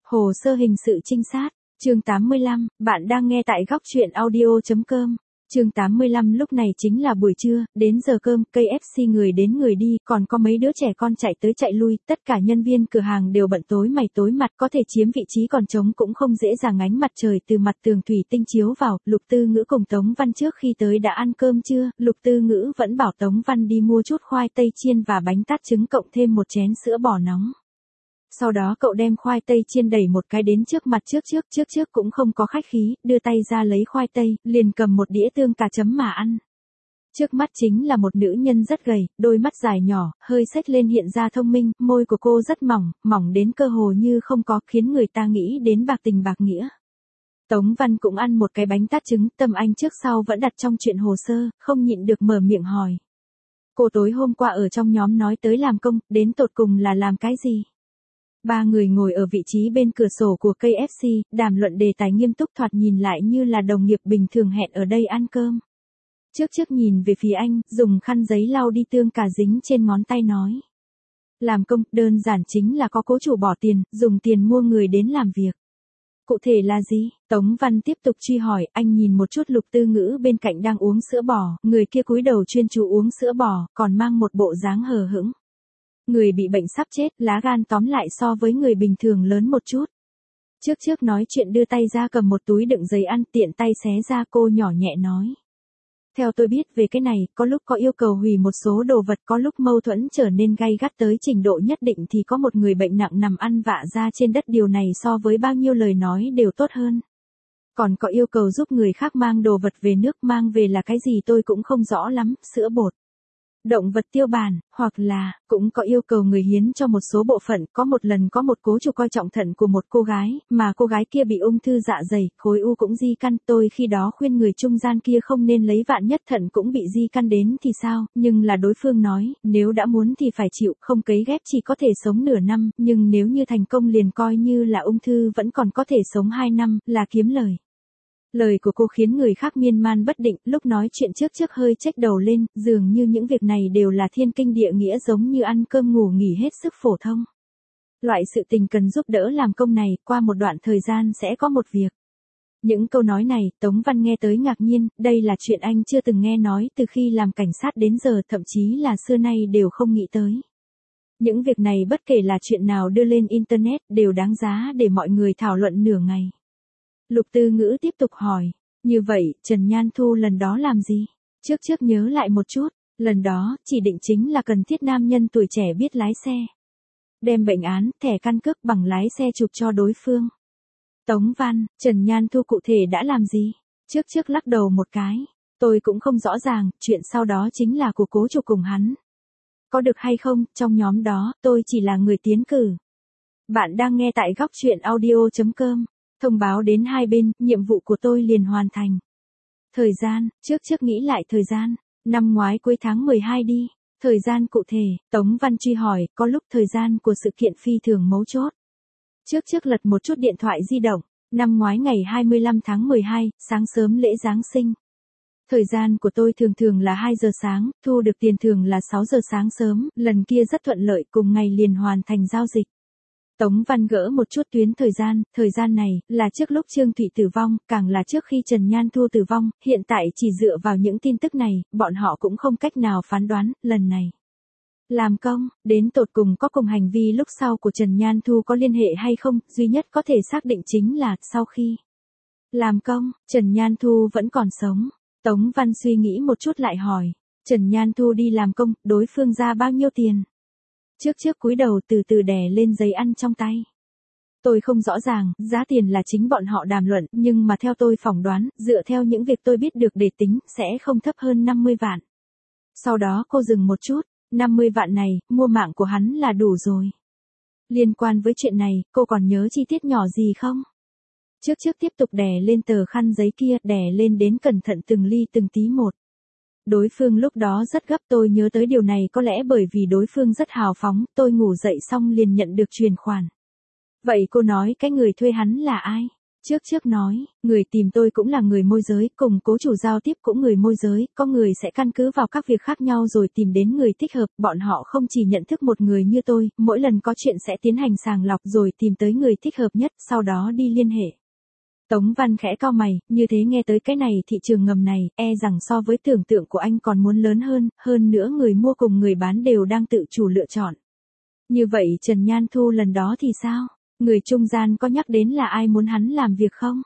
Hồ sơ hình sự trinh sát, chương 85, bạn đang nghe tại góc truyện audio.com. Chương 85 lúc này chính là buổi trưa, đến giờ cơm, KFC người đến người đi, còn có mấy đứa trẻ con chạy tới chạy lui, tất cả nhân viên cửa hàng đều bận tối mày tối mặt, có thể chiếm vị trí còn trống cũng không dễ dàng, ánh mặt trời từ mặt tường thủy tinh chiếu vào. Lục Tư Ngữ cùng Tống Văn trước khi tới đã ăn cơm chưa? Lục Tư Ngữ vẫn bảo Tống Văn đi mua chút khoai tây chiên và bánh tát trứng cộng thêm một chén sữa bò nóng. Sau đó cậu đem khoai tây chiên đẩy một cái đến trước mặt trước cũng không có khách khí, đưa tay ra lấy khoai tây, liền cầm một đĩa tương cà chấm mà ăn. Trước mắt chính là một nữ nhân rất gầy, đôi mắt dài nhỏ, hơi xếch lên hiện ra thông minh, môi của cô rất mỏng, mỏng đến cơ hồ như không có, khiến người ta nghĩ đến bạc tình bạc nghĩa. Tống Văn cũng ăn một cái bánh tát trứng, tâm anh trước sau vẫn đặt trong chuyện hồ sơ, không nhịn được mở miệng hỏi. Cô tối hôm qua ở trong nhóm nói tới làm công, đến tột cùng là làm cái gì? Ba người ngồi ở vị trí bên cửa sổ của KFC, đàm luận đề tài nghiêm túc, thoạt nhìn lại như là đồng nghiệp bình thường hẹn ở đây ăn cơm. Trước nhìn về phía anh, dùng khăn giấy lau đi tương cà dính trên ngón tay nói. Làm công, đơn giản chính là có cố chủ bỏ tiền, dùng tiền mua người đến làm việc. Cụ thể là gì? Tống Văn tiếp tục truy hỏi, anh nhìn một chút Lục Tư Ngữ bên cạnh đang uống sữa bò, người kia cúi đầu chuyên chú uống sữa bò, còn mang một bộ dáng hờ hững. Người bị bệnh sắp chết, lá gan tóm lại so với người bình thường lớn một chút. Trước nói chuyện đưa tay ra cầm một túi đựng giấy ăn, tiện tay xé ra, cô nhỏ nhẹ nói. Theo tôi biết về cái này, có lúc có yêu cầu hủy một số đồ vật, có lúc mâu thuẫn trở nên gay gắt tới trình độ nhất định thì có một người bệnh nặng nằm ăn vạ ra trên đất, điều này so với bao nhiêu lời nói đều tốt hơn. Còn có yêu cầu giúp người khác mang đồ vật về nước, mang về là cái gì tôi cũng không rõ lắm, sữa bột, động vật tiêu bản, hoặc là, cũng có yêu cầu người hiến cho một số bộ phận. Có một lần có một cố chủ coi trọng thận của một cô gái, mà cô gái kia bị ung thư dạ dày, khối u cũng di căn, tôi khi đó khuyên người trung gian kia không nên lấy, vạn nhất thận cũng bị di căn đến thì sao, nhưng là đối phương nói, nếu đã muốn thì phải chịu, không cấy ghép chỉ có thể sống nửa năm, nhưng nếu như thành công liền coi như là ung thư vẫn còn có thể sống 2 năm, là kiếm lời. Lời của cô khiến người khác miên man bất định, lúc nói chuyện trước hơi chếch đầu lên, dường như những việc này đều là thiên kinh địa nghĩa, giống như ăn cơm ngủ nghỉ hết sức phổ thông. Loại sự tình cần giúp đỡ làm công này, qua một đoạn thời gian sẽ có một việc. Những câu nói này, Tống Văn nghe tới ngạc nhiên, đây là chuyện anh chưa từng nghe nói từ khi làm cảnh sát đến giờ, thậm chí là xưa nay đều không nghĩ tới. Những việc này bất kể là chuyện nào đưa lên Internet, đều đáng giá để mọi người thảo luận nửa ngày. Lục Tư Ngữ tiếp tục hỏi, như vậy, Trần Nhan Thu lần đó làm gì? Trước nhớ lại một chút, lần đó, chỉ định chính là cần thiết nam nhân tuổi trẻ biết lái xe. Đem bệnh án, thẻ căn cước, bằng lái xe chụp cho đối phương. Tống Văn, Trần Nhan Thu cụ thể đã làm gì? Trước lắc đầu một cái, tôi cũng không rõ ràng, chuyện sau đó chính là của cố chủ cùng hắn. Có được hay không, trong nhóm đó, tôi chỉ là người tiến cử. Bạn đang nghe tại góc truyện audio.com. Thông báo đến hai bên, nhiệm vụ của tôi liền hoàn thành. Thời gian, trước nghĩ lại thời gian, năm ngoái cuối tháng 12 đi. Thời gian cụ thể, Tống Văn truy hỏi, có lúc thời gian của sự kiện phi thường mấu chốt. Trước lật một chút điện thoại di động, năm ngoái ngày 25 tháng 12, sáng sớm lễ Giáng sinh. Thời gian của tôi thường là 2 giờ sáng, thu được tiền thường là 6 giờ sáng sớm, lần kia rất thuận lợi, cùng ngày liền hoàn thành giao dịch. Tống Văn gỡ một chút tuyến thời gian này, là trước lúc Trương Thụy tử vong, càng là trước khi Trần Nhan Thu tử vong, hiện tại chỉ dựa vào những tin tức này, bọn họ cũng không cách nào phán đoán, lần này. Làm công, đến tột cùng có cùng hành vi lúc sau của Trần Nhan Thu có liên hệ hay không, duy nhất có thể xác định chính là, sau khi làm công, Trần Nhan Thu vẫn còn sống. Tống Văn suy nghĩ một chút lại hỏi, Trần Nhan Thu đi làm công, đối phương ra bao nhiêu tiền? Trước cúi đầu từ từ đè lên giấy ăn trong tay. Tôi không rõ ràng, giá tiền là chính bọn họ đàm luận, nhưng mà theo tôi phỏng đoán, dựa theo những việc tôi biết được để tính, sẽ không thấp hơn 50 vạn. Sau đó cô dừng một chút, 50 vạn này, mua mạng của hắn là đủ rồi. Liên quan với chuyện này, cô còn nhớ chi tiết nhỏ gì không? Trước tiếp tục đè lên tờ khăn giấy kia, đè lên đến cẩn thận từng ly từng tí một. Đối phương lúc đó rất gấp, tôi nhớ tới điều này có lẽ bởi vì đối phương rất hào phóng, tôi ngủ dậy xong liền nhận được truyền khoản. Vậy cô nói cái người thuê hắn là ai? Trước nói, người tìm tôi cũng là người môi giới, cùng cố chủ giao tiếp cũng người môi giới, có người sẽ căn cứ vào các việc khác nhau rồi tìm đến người thích hợp, bọn họ không chỉ nhận thức một người như tôi, mỗi lần có chuyện sẽ tiến hành sàng lọc rồi tìm tới người thích hợp nhất, sau đó đi liên hệ. Tống Văn khẽ cau mày, như thế nghe tới cái này thị trường ngầm này, e rằng so với tưởng tượng của anh còn muốn lớn hơn nữa người mua cùng người bán đều đang tự chủ lựa chọn. Như vậy Trần Nhan Thu lần đó thì sao? Người trung gian có nhắc đến là ai muốn hắn làm việc không?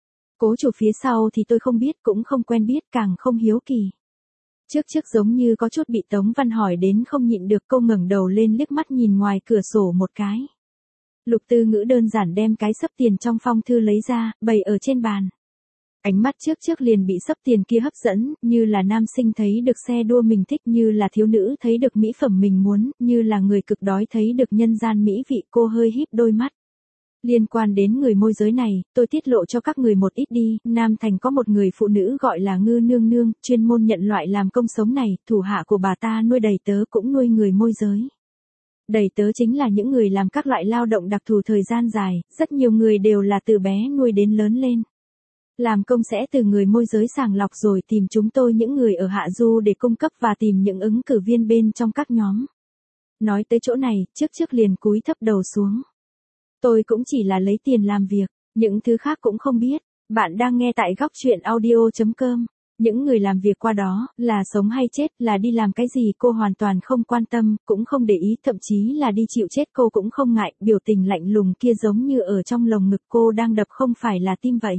Cố chủ phía sau thì tôi không biết, cũng không quen biết, càng không hiếu kỳ. Trước giống như có chút bị Tống Văn hỏi đến không nhịn được, cô ngẩng đầu lên liếc mắt nhìn ngoài cửa sổ một cái. Lục Tư Ngữ đơn giản đem cái xấp tiền trong phong thư lấy ra, bày ở trên bàn. Ánh mắt trước liền bị xấp tiền kia hấp dẫn, như là nam sinh thấy được xe đua mình thích, như là thiếu nữ thấy được mỹ phẩm mình muốn, như là người cực đói thấy được nhân gian mỹ vị. Cô hơi híp đôi mắt. Liên quan đến người môi giới này, tôi tiết lộ cho các người một ít đi, Nam Thành có một người phụ nữ gọi là Ngư Nương Nương, chuyên môn nhận loại làm công sống này, thủ hạ của bà ta nuôi đầy tớ cũng nuôi người môi giới. Đầy tớ chính là những người làm các loại lao động đặc thù thời gian dài, rất nhiều người đều là từ bé nuôi đến lớn lên. Làm công sẽ từ người môi giới sàng lọc rồi tìm chúng tôi những người ở hạ du để cung cấp và tìm những ứng cử viên bên trong các nhóm. Nói tới chỗ này, trước liền cúi thấp đầu xuống. Tôi cũng chỉ là lấy tiền làm việc, những thứ khác cũng không biết. Bạn đang nghe tại góc chuyện audio.com. Những người làm việc qua đó, là sống hay chết, là đi làm cái gì cô hoàn toàn không quan tâm, cũng không để ý, thậm chí là đi chịu chết cô cũng không ngại, biểu tình lạnh lùng kia giống như ở trong lồng ngực cô đang đập không phải là tim vậy.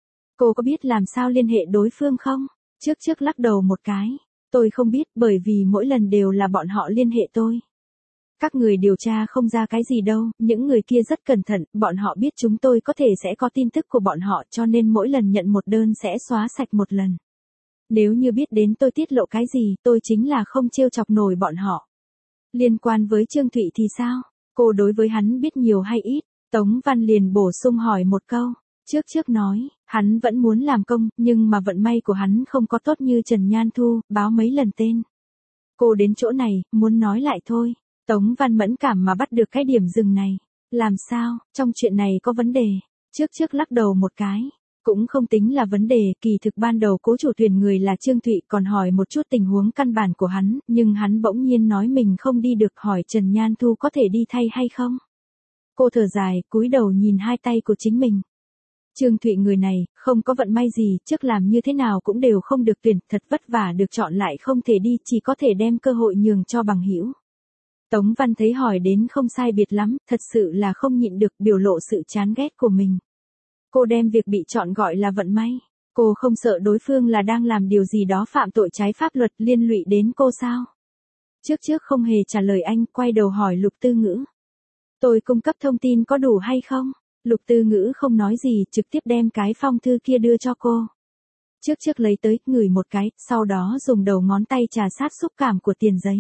Cô có biết làm sao liên hệ đối phương không? Trước lắc đầu một cái. Tôi không biết, bởi vì mỗi lần đều là bọn họ liên hệ tôi. Các người điều tra không ra cái gì đâu, những người kia rất cẩn thận, bọn họ biết chúng tôi có thể sẽ có tin tức của bọn họ cho nên mỗi lần nhận một đơn sẽ xóa sạch một lần. Nếu như biết đến tôi tiết lộ cái gì, tôi chính là không trêu chọc nổi bọn họ. Liên quan với Trương Thụy thì sao? Cô đối với hắn biết nhiều hay ít? Tống Văn liền bổ sung hỏi một câu. Trước nói, hắn vẫn muốn làm công, nhưng mà vận may của hắn không có tốt như Trần Nhan Thu, báo mấy lần tên. Cô đến chỗ này, muốn nói lại thôi. Tống Văn mẫn cảm mà bắt được cái điểm dừng này. Làm sao, trong chuyện này có vấn đề? Trước lắc đầu một cái. Cũng không tính là vấn đề, kỳ thực ban đầu cố chủ tuyển người là Trương Thụy còn hỏi một chút tình huống căn bản của hắn, nhưng hắn bỗng nhiên nói mình không đi được, hỏi Trần Nhan Thu có thể đi thay hay không. Cô thở dài, cúi đầu nhìn hai tay của chính mình. Trương Thụy người này, không có vận may gì, trước làm như thế nào cũng đều không được tuyển, thật vất vả được chọn lại không thể đi, chỉ có thể đem cơ hội nhường cho bằng hữu. Tống Văn thấy hỏi đến không sai biệt lắm, thật sự là không nhịn được biểu lộ sự chán ghét của mình. Cô đem việc bị chọn gọi là vận may. Cô không sợ đối phương là đang làm điều gì đó phạm tội trái pháp luật liên lụy đến cô sao? Trước không hề trả lời anh, quay đầu hỏi Lục Tư Ngữ. Tôi cung cấp thông tin có đủ hay không? Lục Tư Ngữ không nói gì, trực tiếp đem cái phong thư kia đưa cho cô. Trước lấy tới, ngửi một cái, sau đó dùng đầu ngón tay trà sát xúc cảm của tiền giấy.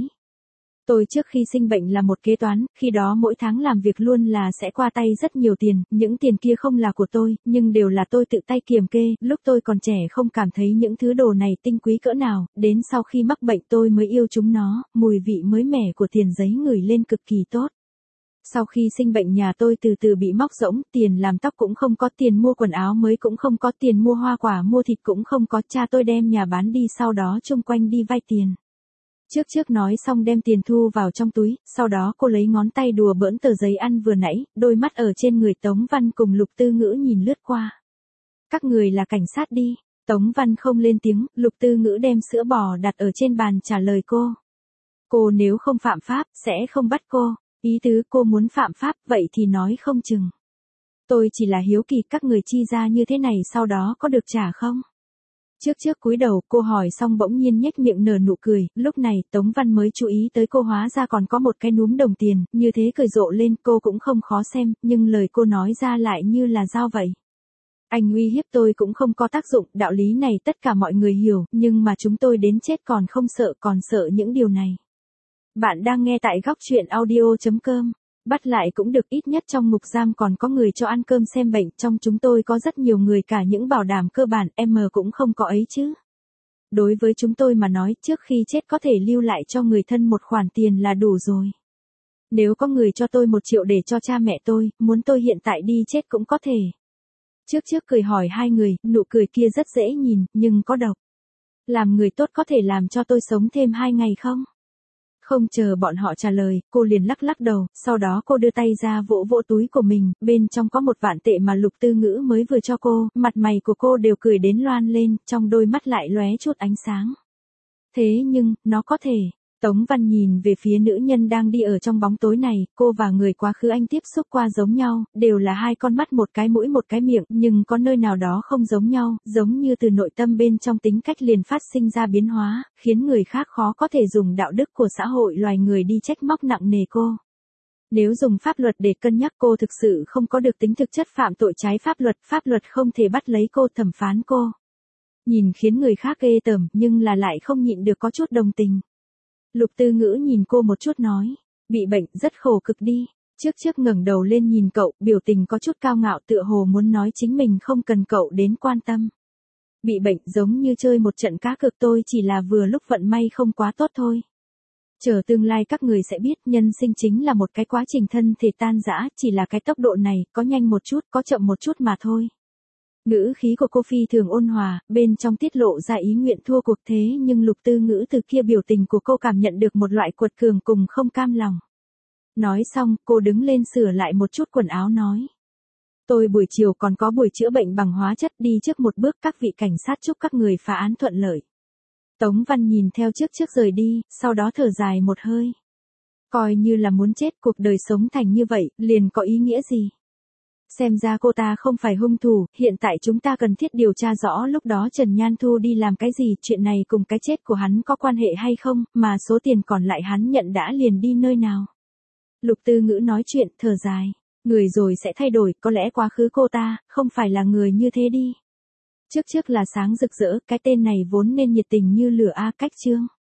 Tôi trước khi sinh bệnh là một kế toán, khi đó mỗi tháng làm việc luôn là sẽ qua tay rất nhiều tiền, những tiền kia không là của tôi, nhưng đều là tôi tự tay kiểm kê, lúc tôi còn trẻ không cảm thấy những thứ đồ này tinh quý cỡ nào, đến sau khi mắc bệnh tôi mới yêu chúng nó, mùi vị mới mẻ của tiền giấy ngửi lên cực kỳ tốt. Sau khi sinh bệnh nhà tôi từ từ bị móc rỗng, tiền làm tóc cũng không có, tiền mua quần áo mới cũng không có, tiền mua hoa quả mua thịt cũng không có, cha tôi đem nhà bán đi sau đó chung quanh đi vay tiền. Trước nói xong đem tiền thu vào trong túi, sau đó cô lấy ngón tay đùa bỡn tờ giấy ăn vừa nãy, đôi mắt ở trên người Tống Văn cùng Lục Tư Ngữ nhìn lướt qua. Các người là cảnh sát đi. Tống Văn không lên tiếng, Lục Tư Ngữ đem sữa bò đặt ở trên bàn trả lời cô. Cô nếu không phạm pháp, sẽ không bắt cô. Ý tứ cô muốn phạm pháp, vậy thì nói không chừng. Tôi chỉ là hiếu kỳ các người chi ra như thế này sau đó có được trả không? Trước cúi đầu, cô hỏi xong bỗng nhiên nhếch miệng nở nụ cười, lúc này Tống Văn mới chú ý tới cô hóa ra còn có một cái núm đồng tiền, như thế cười rộ lên, cô cũng không khó xem, nhưng lời cô nói ra lại như là dao vậy. Anh uy hiếp tôi cũng không có tác dụng, đạo lý này tất cả mọi người hiểu, nhưng mà chúng tôi đến chết còn không sợ, còn sợ những điều này. Bạn đang nghe tại góc chuyện audio.com. Bắt lại cũng được, ít nhất trong ngục giam còn có người cho ăn cơm xem bệnh, trong chúng tôi có rất nhiều người, cả những bảo đảm cơ bản, em cũng không có ấy chứ. Đối với chúng tôi mà nói, trước khi chết có thể lưu lại cho người thân một khoản tiền là đủ rồi. Nếu có người cho tôi 1 triệu để cho cha mẹ tôi, muốn tôi hiện tại đi chết cũng có thể. Trước cười hỏi hai người, nụ cười kia rất dễ nhìn, nhưng có độc. Làm người tốt có thể làm cho tôi sống thêm 2 ngày không? Không chờ bọn họ trả lời, cô liền lắc lắc đầu, sau đó cô đưa tay ra vỗ vỗ túi của mình, bên trong có 1 vạn tệ mà Lục Tư Ngữ mới vừa cho cô, mặt mày của cô đều cười đến loan lên, trong đôi mắt lại lóe chút ánh sáng. Thế nhưng, nó có thể. Tống Văn nhìn về phía nữ nhân đang đi ở trong bóng tối này, cô và người quá khứ anh tiếp xúc qua giống nhau, đều là 2 con mắt 1 cái mũi 1 cái miệng, nhưng có nơi nào đó không giống nhau, giống như từ nội tâm bên trong tính cách liền phát sinh ra biến hóa, khiến người khác khó có thể dùng đạo đức của xã hội loài người đi trách móc nặng nề cô. Nếu dùng pháp luật để cân nhắc cô thực sự không có được tính thực chất phạm tội trái pháp luật không thể bắt lấy cô thẩm phán cô. Nhìn khiến người khác ghê tởm nhưng là lại không nhịn được có chút đồng tình. Lục Tư Ngữ nhìn cô một chút nói, bị bệnh rất khổ cực đi. Trước ngẩng đầu lên nhìn cậu, biểu tình có chút cao ngạo tựa hồ muốn nói chính mình không cần cậu đến quan tâm. Bị bệnh giống như chơi một trận cá cược, tôi chỉ là vừa lúc vận may không quá tốt thôi. Chờ tương lai các người sẽ biết nhân sinh chính là một cái quá trình thân thể tan rã, chỉ là cái tốc độ này, có nhanh một chút, có chậm một chút mà thôi. Ngữ khí của cô phi thường ôn hòa, bên trong tiết lộ ra ý nguyện thua cuộc, thế nhưng Lục Tư Ngữ từ kia biểu tình của cô cảm nhận được một loại quật cường cùng không cam lòng. Nói xong, cô đứng lên sửa lại một chút quần áo nói. Tôi buổi chiều còn có buổi chữa bệnh bằng hóa chất, đi trước một bước, các vị cảnh sát chúc các người phá án thuận lợi. Tống Văn nhìn theo trước rời đi, sau đó thở dài một hơi. Coi như là muốn chết, cuộc đời sống thành như vậy, liền có ý nghĩa gì? Xem ra cô ta không phải hung thủ, hiện tại chúng ta cần thiết điều tra rõ lúc đó Trần Nhan Thu đi làm cái gì, chuyện này cùng cái chết của hắn có quan hệ hay không, mà số tiền còn lại hắn nhận đã liền đi nơi nào. Lục Tư Ngữ nói chuyện, thở dài. Người rồi sẽ thay đổi, có lẽ quá khứ cô ta, không phải là người như thế đi. Trước là sáng rực rỡ, cái tên này vốn nên nhiệt tình như lửa a cách chương.